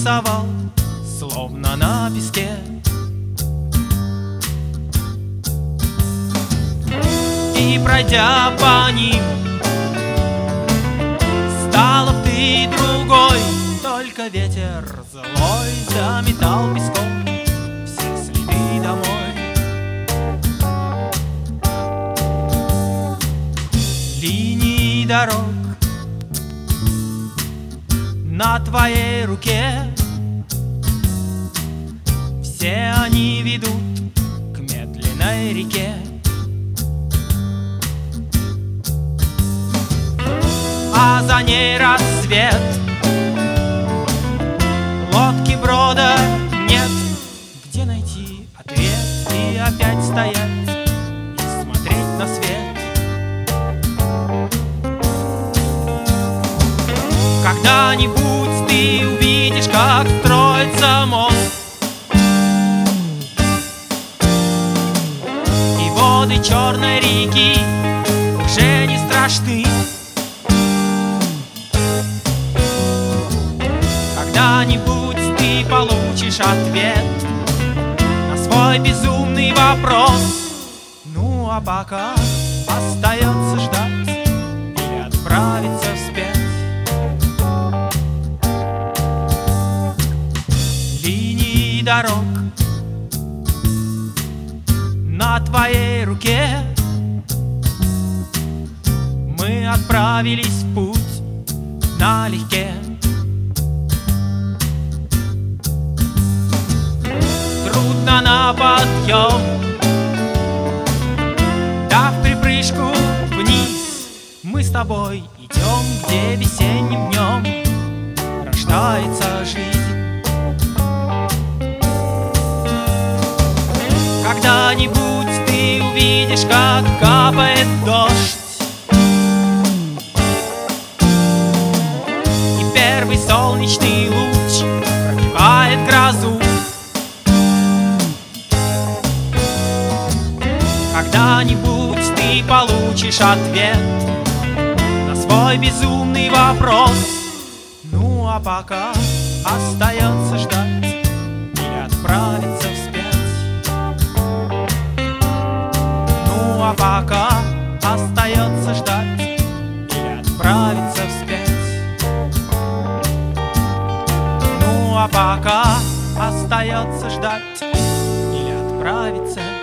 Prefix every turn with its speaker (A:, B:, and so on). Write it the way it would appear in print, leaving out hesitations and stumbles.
A: рисовал, словно на песке. И пройдя по ним, стала б ты другой. Только ветер злой заметал песком все следы домой. Линии дорог на твоей руке, все они ведут к медленной реке. А за ней рассвет, лодки брода нет. Где найти ответ и опять стоять и смотреть на свет? Когда-нибудь ты увидишь, как строится мост, и воды черной реки уже не страшны. Когда-нибудь ты получишь ответ на свой безумный вопрос. Ну а пока остается ждать или отправиться вспять. Линии дорог на твоей руке, мы отправились в путь налегке. Трудно на подъем, да в припрыжку вниз. Мы с тобой идем, где весенним днем рождается жизнь. Когда-нибудь ты увидишь, как капает дождь, и первый солнечный луч пробивает грозу. Когда-нибудь ты получишь ответ на свой безумный вопрос. Ну а пока остается ждать или отправиться вспять. Ну а пока остается ждать или отправиться вспять. Ну а пока остается ждать или отправиться